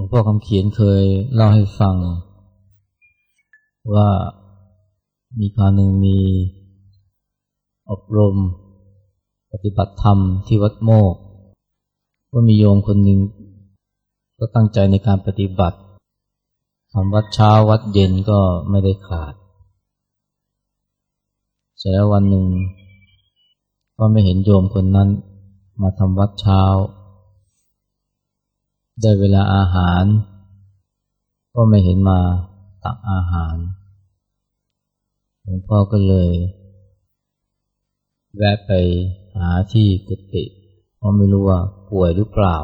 หลวงพ่อคำเขียนเคยเล่าให้ฟังว่ามีคราวหนึ่งมีอบรมปฏิบัติธรรมที่วัดโมกข์ก็มีโยมคนหนึ่งก็ตั้งใจในการปฏิบัติทำวัดเช้าวัดเย็นก็ไม่ได้ขาดเสร็จแล้ววันหนึ่งก็ไม่เห็นโยมคนนั้นมาทำวัดเช้าได้เวลาอาหารก็ไม่เห็นมาตักอาหารหลวงพ่อก็เลยแวะไปหาที่กุฏิเพราะไม่รู้ว่าป่วยหรือเปล่า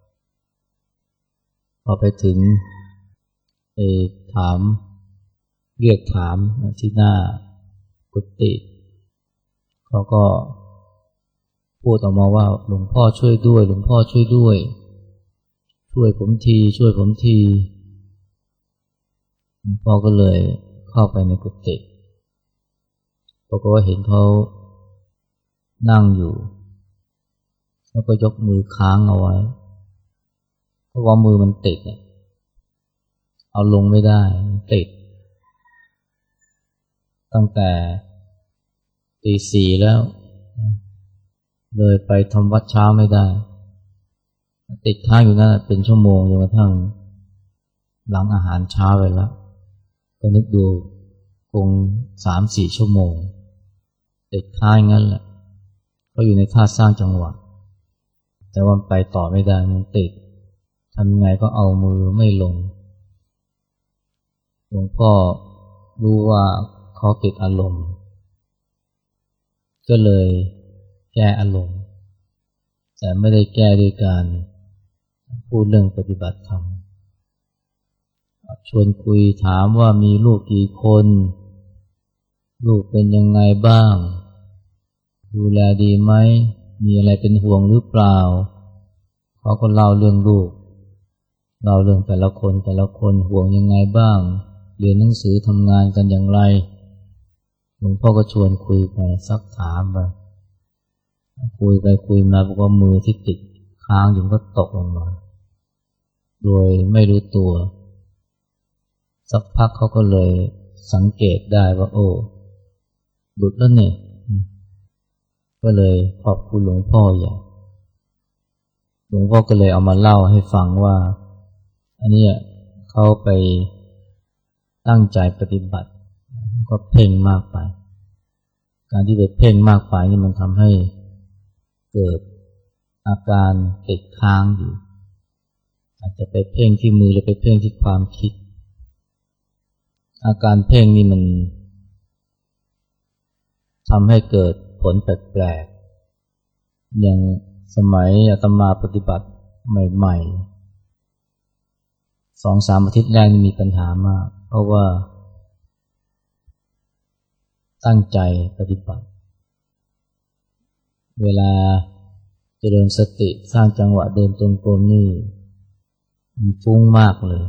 พอไปถึงไปถามเรียกถามที่หน้ากุฏิเขาก็พูดออกมาว่าหลวงพ่อช่วยด้วยหลวงพ่อช่วยด้วยช่วยผมทีช่วยผมทีหลวงพ่อก็เลยเข้าไปในกุฏิปรากฏว่าเห็นเขานั่งอยู่แล้วก็ยกมือค้างเอาไว้เพราะว่ามือมันติดเอาลงไม่ได้ติดตั้งแต่ตีสี่แล้วเลยไปทำวัดเช้าไม่ได้ติดค้างอยู่นั่นเป็นชั่วโมงจนกระทั่งหลังอาหารเช้าไปแล้วก็นึกดูคง 3-4 ชั่วโมงติดค้างงั้นแหละก็อยู่ในท่าสร้างจังหวะแต่ว่าไปต่อไม่ได้มันติดทำยังไงก็เอามือไม่ลงหลวงพ่อรู้ว่าเขาติดอารมณ์ก็เลยแก้อารมณ์แต่ไม่ได้แก้ด้วยการพูดเรื่องปฏิบัติธรรมชวนคุยถามว่ามีลูกกี่คนลูกเป็นยังไงบ้างดูแลดีไหมมีอะไรเป็นห่วงหรือเปล่าเขาก็เล่าเรื่องลูกเล่าเรื่องแต่ละคนห่วงยังไงบ้างเรียนหนังสือทำงานกันอย่างไรหลวงพ่อก็ชวนคุยไปซักถามไปคุยไปคุยมาบอกว่ามือที่ติดค้างอยู่ก็ตกลงมาโดยไม่รู้ตัวสักพักเขาก็เลยสังเกตได้ว่าโอ้หลุดแล้วเนี่ยก็เลยขอบคุณหลวงพ่ออย่างหลวงพ่อก็เลยเอามาเล่าให้ฟังว่าอันนี้เขาไปตั้งใจปฏิบัติก็เพ่งมากไปการที่ไปเพ่งมากไปนี่มันทำให้เกิดอาการติดค้างอยู่อาจจะไปเพ่งที่มือหรือไปเพ่งที่ความคิดอาการเพ่งนี่มันทำให้เกิดผลแปลกๆอย่างสมัยอาตมาปฏิบัติใหม่ๆ 2-3 อาทิตย์แรกมีปัญหามากเพราะว่าตั้งใจปฏิบัติเวลาเจริญสติสร้างจังหวะเดินจงกรมนี่มันฟุ้งมากเลย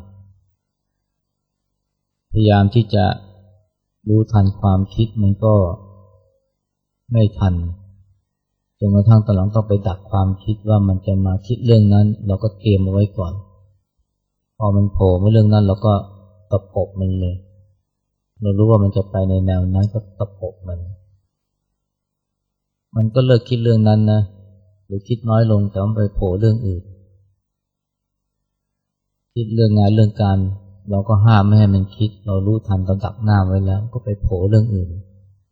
พยายามที่จะรู้ทันความคิดมันก็ไม่ทันจนกระทั่งตอนหลังต้องไปดักความคิดว่ามันจะมาคิดเรื่องนั้นเราก็เตรียมเอาไว้ก่อนพอมันโผล่มาเรื่องนั้นเราก็ตะปบมันเลยเรารู้ว่ามันจะไปในแนวนั้นก็ตะปบมันก็เลิกคิดเรื่องนั้นนะหรือคิดน้อยลงแต่มันไปโผล่เรื่องอื่นคิดเรื่องงานเรื่องการเราก็ห้ามไม่ให้มันคิดเรารู้ทันเราดักหน้าไว้แล้วก็ไปโผล่เรื่องอื่น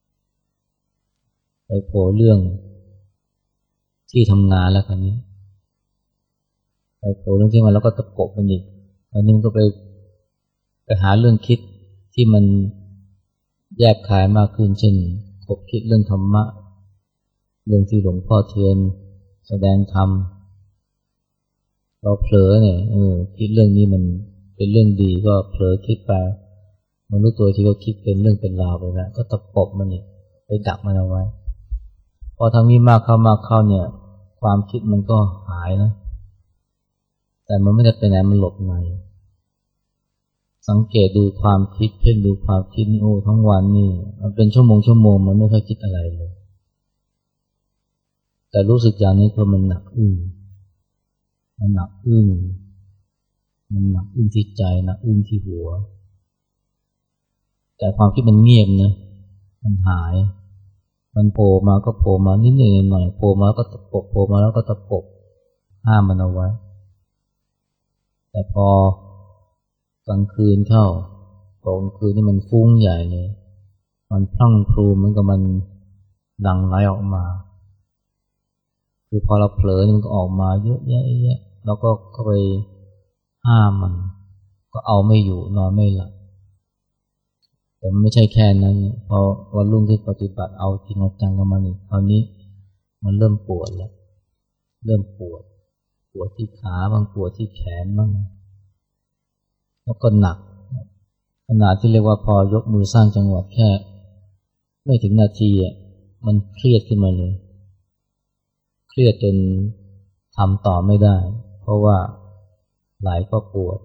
ไปโผล่เรื่องที่ทำงานแล้วคราวนี้ไปโผล่เรื่องที่มันแล้วก็ตะปบมันอีกอันนึงก็ไปหาเรื่องคิดที่มันแยกคายมากขึ้นเช่นคบคิดเรื่องธรรมะเรื่องที่หลวงพ่อเทียนแสดงธรรมเราเผลอเนี่ยคิดเรื่องนี้มันเป็นเรื่องดีก็เผลอคิดไปมันรู้ตัวที่เขาคิดเป็นเรื่องเป็นราวไปแล้วก็ตะปบมันอีกไปดักมันเอาไว้พอทำนี้มากเข้าเนี่ยความคิดมันก็หายนะแต่มันไม่ได้ไปไหนมันหลบในสังเกตดูความคิดเพ่งดูความคิดนี่ทั้งวันนี่มันเป็นชั่วโมงมันไม่ค่อยคิดอะไรเลยแต่รู้สึกอย่างนี้คือมันหนักอึ้งมันหนักอึ้งที่ใจหนักอึ้งที่หัวแต่ความคิดมันเงียบนะมันหายมันโผล่มาก็โผล่มานิดๆหน่อยๆโผล่มาก็ตะปบโผล่มาแล้วก็ตะปบห้ามมันเอาไว้แต่พอกลางคืนเข้ากลางคืนนี่มันฟุ้งใหญ่เลยมันพลั่งพลูเหมือนกับมันดังไหลออกมาคือพอเราเผลอมันก็ออกมาเยอะแยะแล้วก็เข้าไปห้ามมันก็เอาไม่อยู่นอนไม่หลับแต่มันไม่ใช่แค่นั้นพอวันรุ่งที่ปฏิบัติเอาจริงเอาจังกับมันอีกคราวนี้มันเริ่มปวดแล้วเริ่มปวดที่ขาบ้างปวดที่แขนบ้างแล้วก็หนักขนาดที่เรียกว่าพอยกมือสร้างจังหวะแค่ไม่ถึงนาทีมันเครียดขึ้นมาเลยเครียดจนทำต่อไม่ได้เพราะว่าไหล่ก็ปวด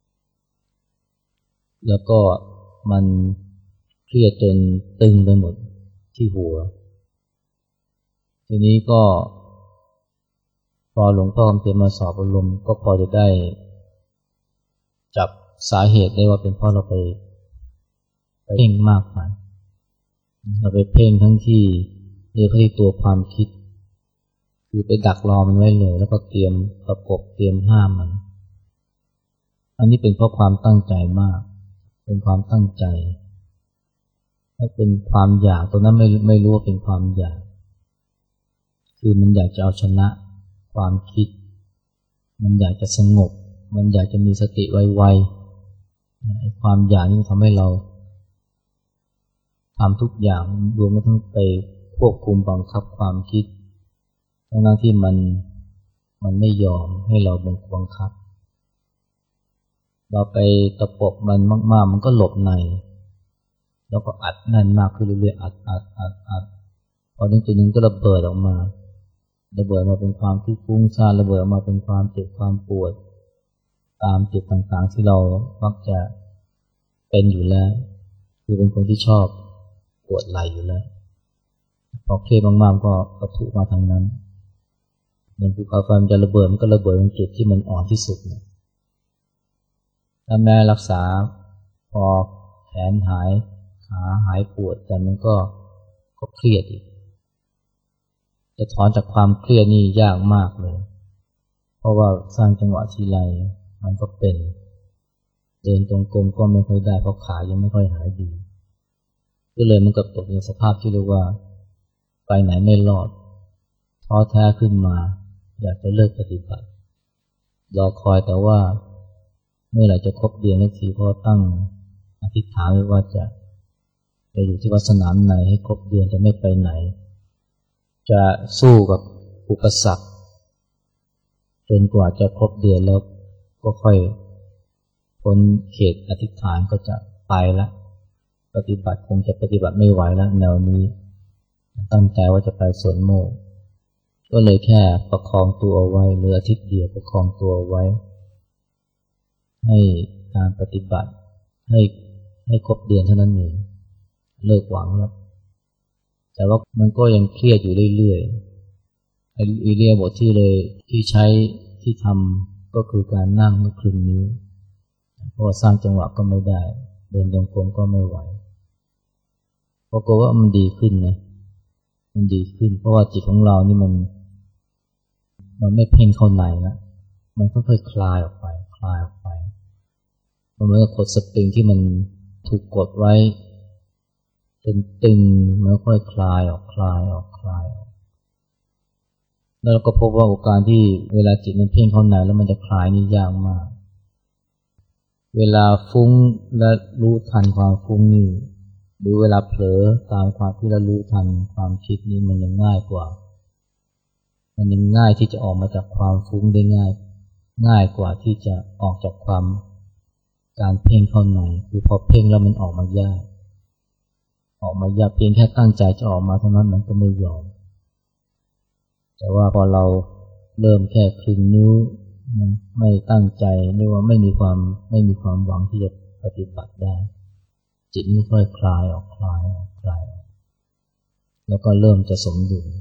แล้วก็มันเครียดจนตึงไปหมดที่หัวทีนี้ก็พอหลวงพ่อคำเขียนมาสอบอารมณ์ก็พอจะได้จับสาเหตุได้ว่าเป็นเพราะเราไปเพ่งมากไปเราไปเพ่งทั้งที่เรื่องที่ตัวความคิดคือไปดักรอมันไว้เลยแล้วก็เตรียมประกบเตรียมห้ามมันอันนี้เป็นเพราะความตั้งใจมากเป็นความตั้งใจถ้าเป็นความอยากตัวนั้นไม่รู้ว่าเป็นความอยากคือมันอยากจะเอาชนะความคิดมันอยากจะสงบมันอยากจะมีสติไวๆความอยากนี่ทำให้เราทำทุกอย่างรวมทั้งไปควบคุมบังคับความคิดทั้งที่มันไม่ยอมให้เราบังคับเราไปตะปบมันมากๆมันก็หลบในแล้วก็อัดแน่นมากขึ้นเรื่อยๆอัดพอถึงจุดนึงก็ระเบิดออกมาเป็นความที่ฟุ้งซ่านระเบิดออกมาเป็นความเจ็บความปวดตามจุดต่างๆที่เรามักจะเป็นอยู่แล้วคือเป็นคนที่ชอบปวดไหล่อยู่แล้วพอเครียดมากๆก็ปะทุมาทางนั้นเหมือนภูเขาไฟมันจะระเบิดมันก็ระเบิดตรงจุดที่มันอ่อนที่สุดถ้าแม้รักษาพอแขนหายขาหายปวดแต่มันก็เครียดอีกจะถอนจากความเครียดนี่ยากมากเลยเพราะว่าสร้างจังหวะทีไรมันก็เป็นเดินจงกรมก็ไม่ค่อยได้เพราะขายังไม่ค่อยหายดีก็เลยมันก็ตกในสภาพที่เรียกว่าไปไหนไม่รอดท้อแท้ขึ้นมาอยากจะเลิกปฏิบัติรอคอยแต่ว่าเมื่อไหร่จะครบเดือนสักทีเพราะตั้งอธิษฐานไว้ว่าจะอยู่ที่วัดสนามไหนให้ครบเดือนจะไม่ไปไหนจะสู้กับอุปสรรคจนกว่าจะครบเดือนแล้วก็ค่อยพ้นเขตอธิษฐานก็จะไปแล้วปฏิบัติคงจะปฏิบัติไม่ไหวแล้วแนวนี้ตั้งใจว่าจะไปสวนโมกข์ก็เลยแค่ประคองตัวเอาไว้เหลืออาทิตย์เดียวประคองตัวเอาไว้ให้การปฏิบัติให้ครบเดือนเท่านั้นเองเลิกหวังแล้วแต่ว่ามันก็ยังเครียดอยู่เรื่อยๆอิเลียบทที่ใช้ที่ทำก็คือการนั่งเมื่อครึ่งนิ้วเพราะว่าสร้างจังหวะก็ไม่ได้เดินจงกรมก็ไม่ไหวปรากฏว่ามันดีขึ้นนะมันดีขึ้นเพราะว่าจิตของเรานี่มันไม่เพ่งเข้าในนะมันค่อยๆคลายออกไปมันเหมือนกับกดสปริงที่มันถูกกดไว้จนตึงแล้วค่อยคลายออกแล้วเราก็พบว่าการที่เวลาจิตมันเพ่งเข้าในแล้วมันจะคลายนี่ยากมากเวลาฟุ้งและรู้ทันความฟุ้งนี่หรือเวลาเผลอตามความที่เรารู้ทันความคิดนี่มันยังง่ายกว่ามันยังง่ายที่จะออกมาจากความฟุ้งได้ง่ายกว่าที่จะออกจากการเพ่งเข้าในคือพอเพ่งแล้วมันออกมายากเพียงแค่ตั้งใจจะออกมาเท่านั้นมันก็ไม่ยอมแต่ว่าพอเราเริ่มแค่ครึ่งนิ้วไม่ตั้งใจเรียกว่าไม่มีความหวังที่จะปฏิบัติได้จิตมันค่อยคลายออกแล้วก็เริ่มจะสมดุล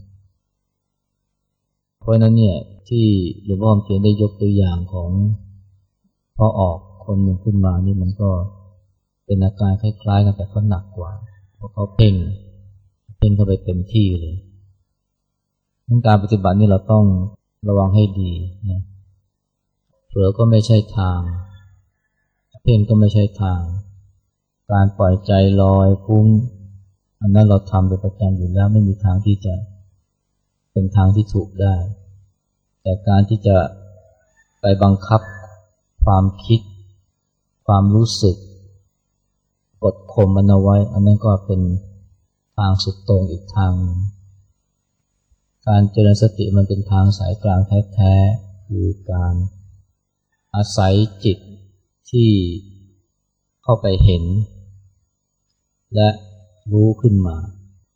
เพราะนั้นเนี่ยที่หลวงพ่อเขียนได้ยกตัวอย่างของพอออกคนหนึ่งขึ้นมานี่มันก็เป็นอาการคล้ายๆกันแต่เขาหนักกว่าเพราะเขาเพ่งเข้าไปเต็มที่เลยการปฏิบัตินี่เราต้องระวังให้ดีนะเผลอก็ไม่ใช่ทางเพ่งก็ไม่ใช่ทางการปล่อยใจลอยฟุ้งอันนั้นเราทำเป็นประจำอยู่แล้วไม่มีทางที่จะเป็นทางที่ถูกได้แต่การที่จะไปบังคับความคิดความรู้สึกกดข่มมันเอาไว้อันนั้นก็เป็นทางสุดโต่งอีกทางการเจริญสติมันเป็นทางสายกลางแท้ๆคือการอาศัยจิตที่เข้าไปเห็นและรู้ขึ้นมา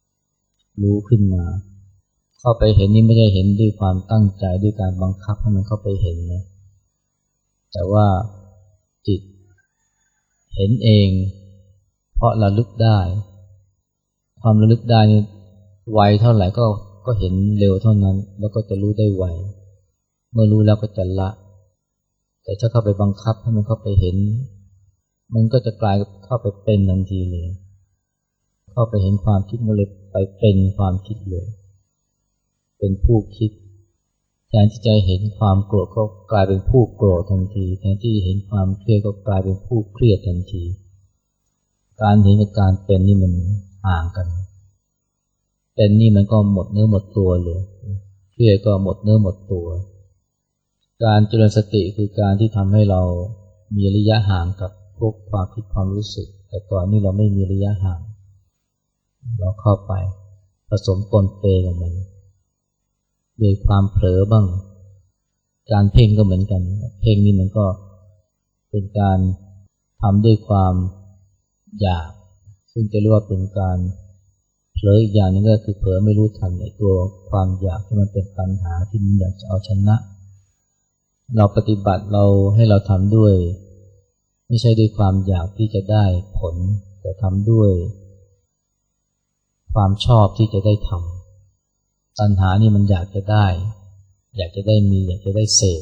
เข้าไปเห็นนี่ไม่ได้เห็นด้วยความตั้งใจด้วยการบังคับให้มันเข้าไปเห็นนะแต่ว่าจิตเห็นเองเพราะระลึกได้ความระลึกได้นี่ไวเท่าไหร่ก็เห็นเร็วเท่านั้นแล้วก็จะรู้ได้ไวเมื่อรู้แล้วก็จะละแต่ถ้าเข้าไปบังคับให้มันเข้าไปเห็นมันก็จะกลายเข้าไปเป็นทันทีเลยเข้าไปเห็นความคิดมันเลยไปเป็นความคิดเลยเป็นผู้คิดแทนที่จะเห็นความโกรธก็กลายเป็นผู้โกรธทันทีแทนที่เห็นความเครียดก็กลายเป็นผู้เครียดทันทีการเห็นกับการเป็นนี่มันห่างกันเป็นนี่มันก็หมดเนื้อหมดตัวเลยเครียดก็หมดเนื้อหมดตัวการเจริญสติคือการที่ทำให้เรามีระยะห่างกับพวกความคิดความรู้สึกแต่ก่อนนี่เราไม่มีระยะห่างเราเข้าไปผสมปนเปกับมันโดยความเผลอบ้างการเพ่งก็เหมือนกันเพ่งนี่มันก็เป็นการทำด้วยความอยากซึ่งจะเรียกว่าเป็นการเผลออีกอย่างนึงก็คือเผลอไม่รู้ทันในตัวความอยากที่มันเป็นตัณหาที่มันอยากจะเอาชนะเราปฏิบัติเราให้เราทำด้วยไม่ใช่ด้วยความอยากที่จะได้ผลแต่ทำด้วยความชอบที่จะได้ทำตัณหานี่มันอยากจะได้อยากจะได้มีอยากจะได้เสพ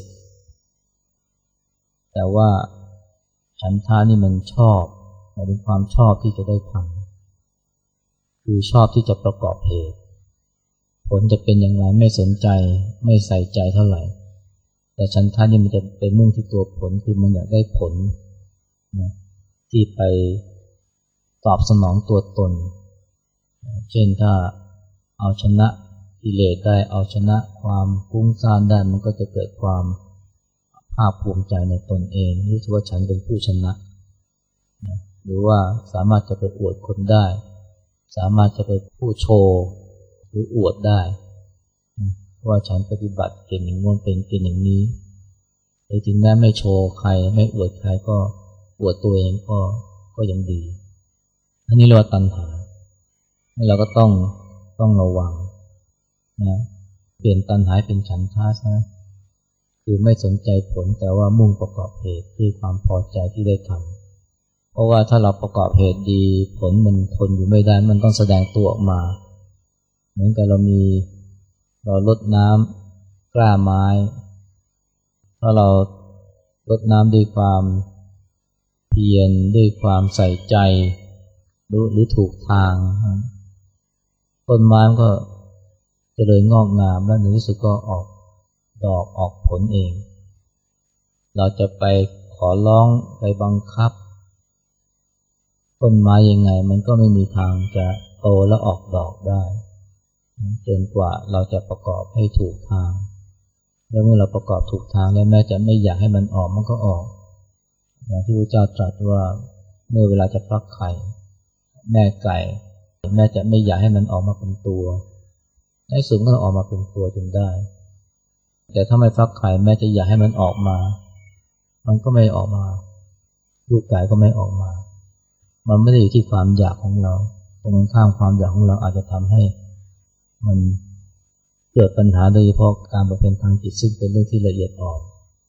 แต่ว่าฉันทานี่มันชอบมันเป็นความชอบที่จะได้ทำคือชอบที่จะประกอบเหตุผลจะเป็นอย่างไรไม่สนใจไม่ใส่ใจเท่าไหร่แต่ฉันทานี่มันจะเป็นมุ่งที่ตัวผลคือมันอยากได้ผลนะที่ไปตอบสนองตัวตนเช่นถ้าเอาชนะกิเลสได้เอาชนะความฟุ้งซ่านได้มันก็จะเกิดความภาคภูมิใจในตนเองรู้สึกว่าฉันเป็นผู้ชนะหรือว่าสามารถจะไปอวดคนได้สามารถจะไปผู้โชว์หรืออวดได้ว่าฉันปฏิบัติเก่งอย่างโน้นเป็นเก่งอย่างนี้แต่จริงแม้ไม่โชว์ใครไม่อวดใครก็อวดตัวเองก็ยังดีอันนี้เรียกว่าตัณหาเราก็ต้องระวังนะเปลี่ยนตัณหาเป็นฉันทะซะคือไม่สนใจผลแต่ว่ามุ่งประกอบเหตุด้วยความพอใจที่ได้ทำเพราะว่าถ้าเราประกอบเหตุดีผลมันทนอยู่ไม่ได้มันต้องแสดงตัวออกมาเหมือนกับเรารดน้ำกล้าไม้ถ้าเรารดน้ำด้วยความเพียรด้วยความใส่ใจหรือถูกทางต้นไม้ก็เจริญงอกงามและในที่สุดก็ออกดอกออกผลเองเราจะไปขอร้องไปบังคับต้นไม้ยังไงมันก็ไม่มีทางจะโตและออกดอกได้จนกว่าเราจะประกอบให้ถูกทางแล้วเมื่อเราประกอบถูกทางแล้วแม้จะไม่อยากให้มันออกมันก็ออกอย่างที่พระเจ้าตรัสว่าเมื่อเวลาจะฟักไข่แม่ไก่แม่จะไม่อยากให้มันออกมาเป็นตัวในสุดก็ออกมาเป็นตัวจนได้แต่ถ้าไม่ฟักไข่แม่จะอยากให้มันออกมามันก็ไม่ออกมาลูกไก่ก็ไม่ออกมามันไม่ได้อยู่ที่ความอยากของเราตรงข้ามความอยากของเราอาจจะทำให้มันเกิดปัญหาโดยเฉพาะการบำเพ็ญทางจิตซึ่งเป็นเรื่องที่ละเอียดอ่อน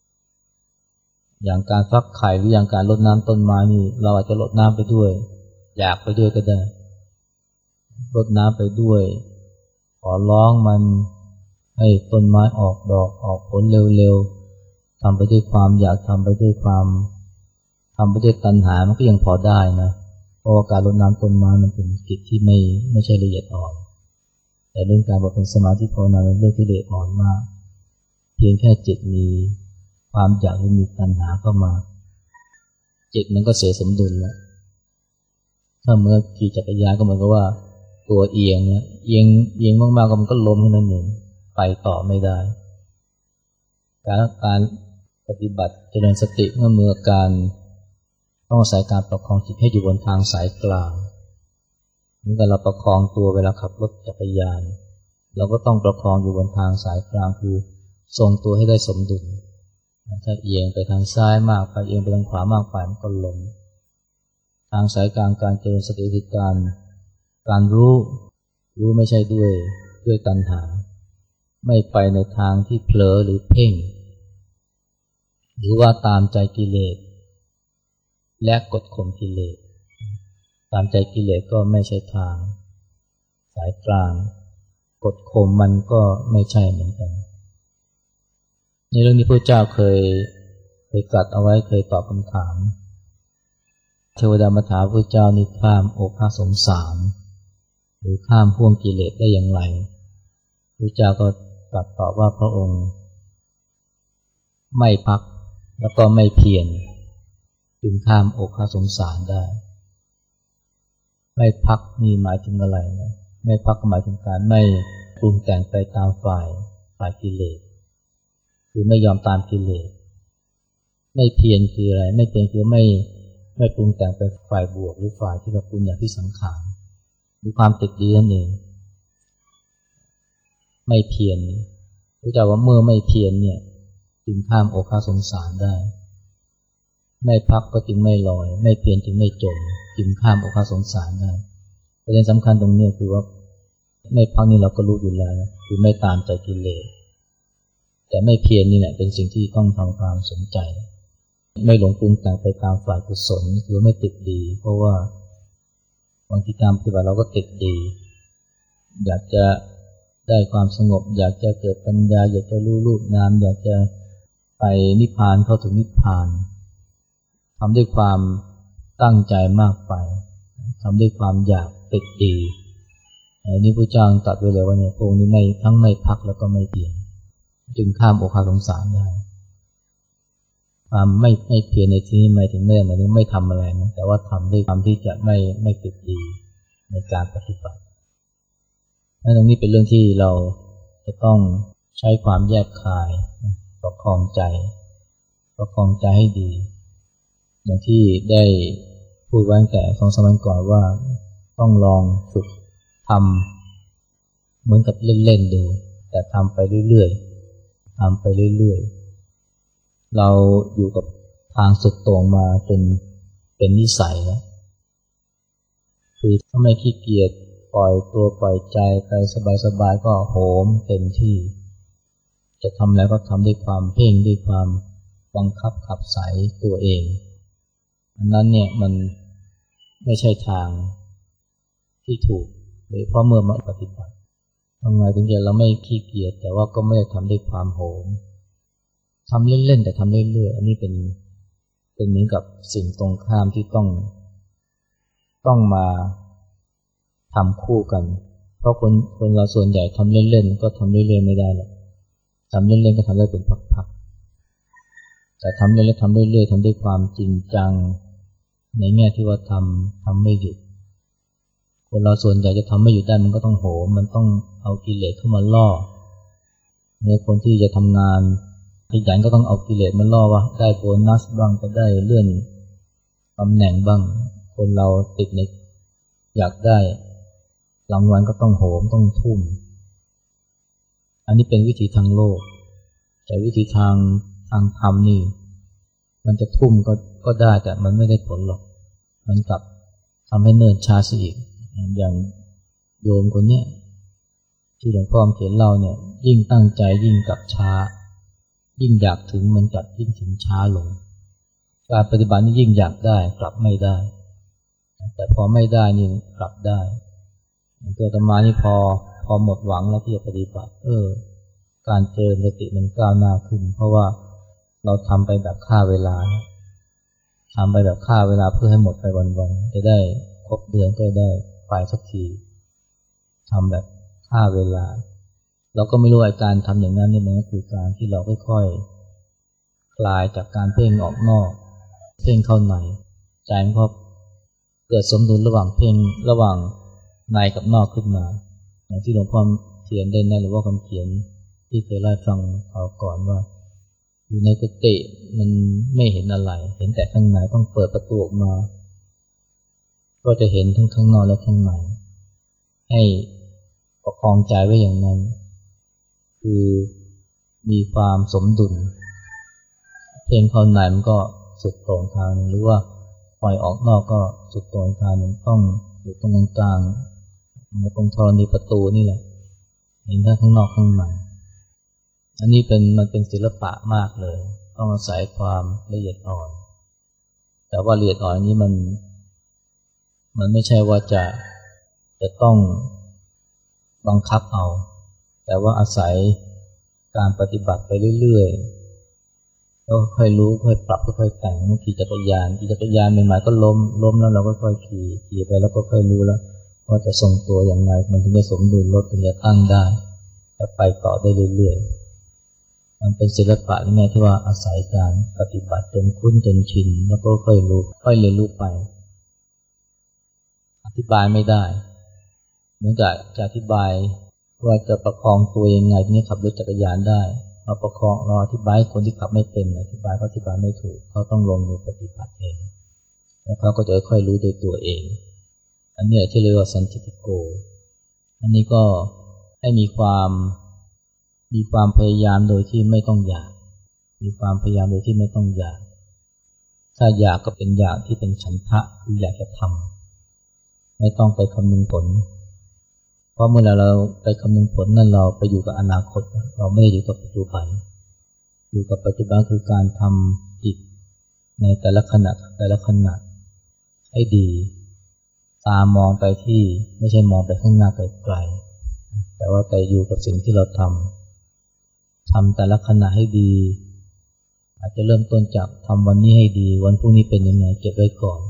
อย่างการฟักไข่หรืออย่างการรดน้ำต้นไม้นี่เราอาจจะรดน้ำไปด้วยอยากไปด้วยก็ได้รดน้ำไปด้วยขอร้องมันให้ต้นไม้ออกดอกออกผลเร็วทำไปด้วยความอยากทำไปด้วยตัณหามันก็ยังพอได้นะเพราะว่าการรดน้ำต้นไม้มันเป็นกิจที่ไม่ใช่ละเอียดอ่อนแต่เรื่องการบอกเป็นสมาธิภาวนาเป็นเรื่องที่ละเอียดอ่อนมากเพียงแค่จิตมีความอยากหรือมีตัณหาเข้ามาจิตมันก็เสียสมดุลแล้วถ้าเมื่อขี่จักรยานก็เหมือนกับว่าตัวเอียงเนี่ยเอียงมากๆก็มันก็ล้มแค่นั้นเองไปต่อไม่ได้การปฏิบัติเจริญสติเมื่อการต้องอาศัยการประคองจิตให้อยู่บนทางสายกลางเหมือนกับเราประคองตัวเวลาขับรถจักรยานเราก็ต้องประคองอยู่บนทางสายกลางคือทรงตัวให้ได้สมดุลถ้าเอียงไปทางซ้ายมากไปเอียงไปทางขวามากไปมันก็ล้มทางสายกลางการเจริญสติคือการรู้ไม่ใช่ด้วยตัณหาไม่ไปในทางที่เผลอหรือเพ่งหรือว่าตามใจกิเลสและกดข่มกิเลสตามใจกิเลสก็ไม่ใช่ทางสายกลางกดข่มมันก็ไม่ใช่เหมือนกันในเรื่องนี้พระเจ้าเคยตรัสเอาไว้เคยตอบคำถามเทวดามาถามพระเจ้านี่ข้ามโอภาสสงสารหรือข้ามพ่วงกิเลสได้อย่างไรพระเจ้าก็ตรัสตอบว่าพระองค์ไม่พักแล้วก็ไม่เพียรจึงข้ามโอภาสสงสารได้ไม่พักนี่หมายถึงอะไรนะไม่พักหมายถึงการไม่ปรุงแต่งไปตามฝ่ายกิเลสคือไม่ยอมตามกิเลสไม่เพียรคืออะไรไม่เพียรคือไม่ปรุงแต่งไปฝ่ายบวกหรือฝ่ายที่เราปรุงอย่างที่สังขารหรือความติดดีนั่นเองไม่เพียรพระเจ้าว่าเมื่อไม่เพียรเนี่ยจึงข้ามโอภาสสงสารได้ไม่พักก็จึงไม่ลอยไม่เพียรจึงไม่จมจึงข้ามโอภาสสงสารได้ประเด็นสำคัญตรงนี้คือว่าไม่พักนี่เราก็รู้อยู่แล้วนะคือไม่ตามใจกิเลสแต่ไม่เพียรนี่แหละเป็นสิ่งที่ต้องทำความสนใจไม่หลงปรุงแต่งไปตามฝ่ายกุศลหรือไม่ติดดีเพราะว่าบางทีการปฏิบัติเราก็ติดดีอยากจะได้ความสงบอยากจะเกิดปัญญาอยากจะรู้รูปนามอยากจะไปนิพพานเข้าถึงนิพพานทำด้วยความตั้งใจมากไปทำด้วยความอยากติดดีอันนี้พระเจ้าตรัสไว้เลยว่าเนี่ยพระองค์นี้ไม่ทั้งไม่พักแล้วก็ไม่เพียรจึงข้ามโอภาสสงสารได้ความไม่เพียรในที่นี้หมายถึงไม่ทำอะไรนะแต่ว่าทำด้วยความที่จะไม่ติดดีในการปฏิบัติและตรงนี้เป็นเรื่องที่เราจะต้องใช้ความแยกคายประคองใจให้ดีอย่างที่ได้พูดไว้ตั้งแต่2-3 วันก่อนว่าต้องลองฝึกทำเหมือนกับเล่นๆดูแต่ทำไปเรื่อยๆเราอยู่กับทางสุดโต่งมาจนเป็นนิสัยแล้วคือถ้าไม่ขี้เกียจปล่อยตัวปล่อยใจไปสบายๆก็โหมเต็มที่จะทำแล้วก็ทำด้วยความเพ่งด้วยความบังคับขับไสตัวเองอันนั้นเนี่ยมันไม่ใช่ทางที่ถูกเลยเพราะเมื่อมาปฏิบัติทำไงถึงจะเราไม่ขี้เกียจแต่ว่าก็ไม่ได้ทำด้วยความโหมทำเล่นๆแต่ทำเรื่อยๆอันนี้เป็นเหมือนกับสิ่งตรงข้ามที่ต้องมาทำคู่กันเพราะคนเราส่วนใหญ่ทำเล่นๆก็ทำเรื่อยๆไม่ได้หรอกทำเล่นๆก็ทำได้เป็นพักๆแต่ทำเล่นๆทำเรื่อยๆทำด้วยความจริงจังในแง่ที่ว่าทำไม่หยุดคนเราส่วนใหญ่จะทำไม่หยุดได้มันก็ต้องโหมมันต้องเอากิเลสเข้ามาล่อเมื่อคนที่จะทำงานขยันก็ต้องเอากิเลสมาล่อว่าได้โบนัสบ้างจะได้เลื่อนตำแหน่งบ้างคนเราติดในอยากได้รางวัลก็ต้องโหมต้องทุ่มอันนี้เป็นวิธีทางโลกแต่วิธีทางธรรมนี่มันจะทุ่มก็ได้แต่มันไม่ได้ผลหรอกมันกลับทำให้เนิ่นช้าซะอีกอย่างโยมคนเนี้ยที่หลวงพ่อเขียนเล่าเนี่ยยิ่งตั้งใจยิ่งกลับช้ายิ่งอยากถึงมันกลับยิ่งถึงช้าลงการปฏิบัตินี่ยิ่งอยากได้กลับไม่ได้แต่พอไม่ได้นี่กลับได้ตัวอาตมานี่พอหมดหวังแล้วที่จะปฏิบัติการเจริญสติมันก้าวหน้าขึ้นเพราะว่าเราทำไปแบบฆ่าเวลาทำไปแบบฆ่าเวลาเพื่อให้หมดไปวันๆจะได้ครบเดือนก็ได้ไปสักทีทำแบบฆ่าเวลาเราก็ไม่รู้ว่าการทำอย่างนั้นนี่มันก็คือการที่เราค่อยๆคลายจากการเพ่งออกนอกเพ่งเข้าในใจมันก็เกิดสมดุลระหว่างเพ่งระหว่างในกับนอกขึ้นมาอย่างที่หลวงพ่อเขียนได้นะหรือว่าคำเขียนที่เคยเล่าให้ฟังเอาก่อนว่าอยู่ในกุฏิมันไม่เห็นอะไรเห็นแต่ข้างในต้องเปิดประตูออกมาก็จะเห็นทั้งข้างนอกและข้างในให้ประคองใจไว้อย่างนั้นคือมีความสมดุลเพ่งเข้าในมันก็สุดโต่งทางหรือว่าปล่อยออกนอกก็สุดโต่งทางนึงต้องอยู่ตรงกลางตรงธรณีประตูนี่แหละเห็นทั้งข้างนอกข้างในอันนี้มันเป็นศิลปะมากเลยต้องอาศัยความละเอียดอ่อนแต่ว่าละเอียดอ่อนนี้มันไม่ใช่ว่าจะต้องบังคับเอาแต่ว่าอาศัยการปฏิบัติไปเรื่อยๆแล้วค่อยรู้ค่อยปรับค่อยแต่งขี่จักรยานใหม่ๆก็ล้มแล้วเราก็ค่อยขี่ไปแล้วก็ค่อยรู้แล้วว่าจะทรงตัวอย่างไรมันถึงจะสมดุลรถถึงจะตั้งได้จะไปต่อได้เรื่อยๆมันเป็นศิลปะนี่ที่ว่าอาศัยการปฏิบัติจนคุ้นจนชินแล้วก็ค่อยรู้ค่อยเรียนรู้ไปอธิบายไม่ได้เหมือนกับจะอธิบายว่าจะประคองตัวยังไงที่ขับรถจักรยานได้เราประคองเราอธิบายให้คนที่ขับไม่เป็นอธิบายก็อธิบายไม่ถูกเขาต้องลงมือปฏิบัติเองแล้วเขาก็จะค่อยรู้ด้วยตัวเองอันนี้ที่เรียกว่าสันทิฏฐิโกอันนี้ก็ให้มีความพยายามโดยที่ไม่ต้องอยากมีความพยายามโดยที่ไม่ต้องอยากถ้าอยากก็เป็นอยากที่เป็นฉันทะคืออยากจะทำไม่ต้องไปคำนึงผลเพราะเมื่อเราไปคำนึงผลนั่นเราไปอยู่กับอนาคตเราไม่ได้อยู่กับปัจจุบันอยู่กับปัจจุบันคือการทำจิตในแต่ละขณะให้ดีตามองไปที่ไม่ใช่มองไปข้างหน้าไกลๆแต่ว่าไปอยู่กับสิ่งที่เราทำแต่ละขณะให้ดีอาจจะเริ่มต้นจากทำวันนี้ให้ดีวันพรุ่งนี้เป็นยังไงเก็บไว้ก่อน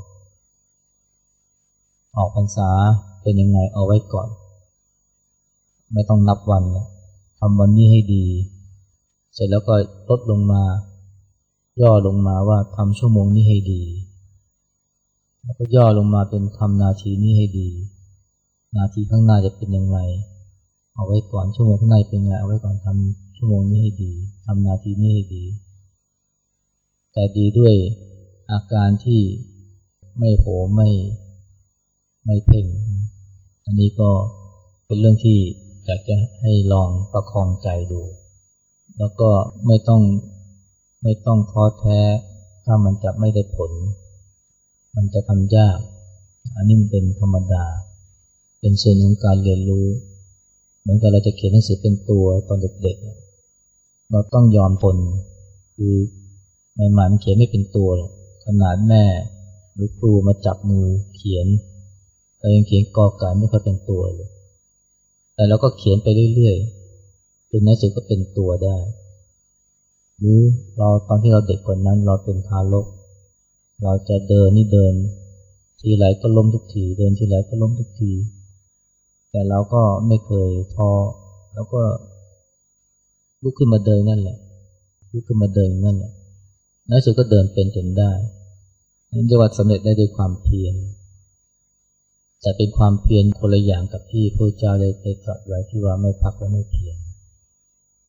ออกพรรษาเป็นยังไงเอาไว้ก่อนไม่ต้องนับวันทำวันนี้ให้ดีเสร็จแล้วก็ลดลงมาย่อลงมาว่าทำชั่วโมงนี้ให้ดีแล้วก็ย่อลงมาเป็นทำนาทีนี้ให้ดีนาทีข้างหน้าจะเป็นยังไงเอาไว้ก่อนชั่วโมงข้างหน้าเป็นยังไงเอาไว้ก่อนทำชั่วโมงนี้ให้ดีทำนาทีนี้ให้ดีแต่ดีด้วยอาการที่ไม่โผไม่เพ่งอันนี้ก็เป็นเรื่องที่อยากจะให้ลองประคองใจดูแล้วก็ไม่ต้องท้อแท้ถ้ามันจะไม่ได้ผลมันจะทำยากอันนี้มันเป็นธรรมดาเป็นส่วนของการเรียนรู้เหมือนกับเราจะเขียนหนังสือเป็นตัวตอนเด็กๆเราต้องยอมทนคือใหม่ๆมันเขียนไม่เป็นตัวหรอกขนาดแม่หรือครูมาจับมือเขียนเรายังเขียนกอไก่ไม่ค่อยเป็นตัวเลยแต่เราก็เขียนไปเรื่อยๆจนในที่สุดก็เป็นตัวได้หรือเราตอนที่เราเด็กกว่านั้นเราเป็นทารกเราจะเดินทีไรก็ล้มทุกทีเดินทีไรก็ล้มทุกทีแต่เราก็ไม่เคยท้อแล้วก็ลุกขึ้นมาเดินนั่นแหละในที่สุดก็เดินเป็นจนได้นั่นเรียกว่าสำเร็จได้ด้วยความเพียรแต่เป็นความเพียรคนละอย่างกับที่พระเจ้าได้ตรัสไว้ที่ว่าไม่พักและไม่เพียร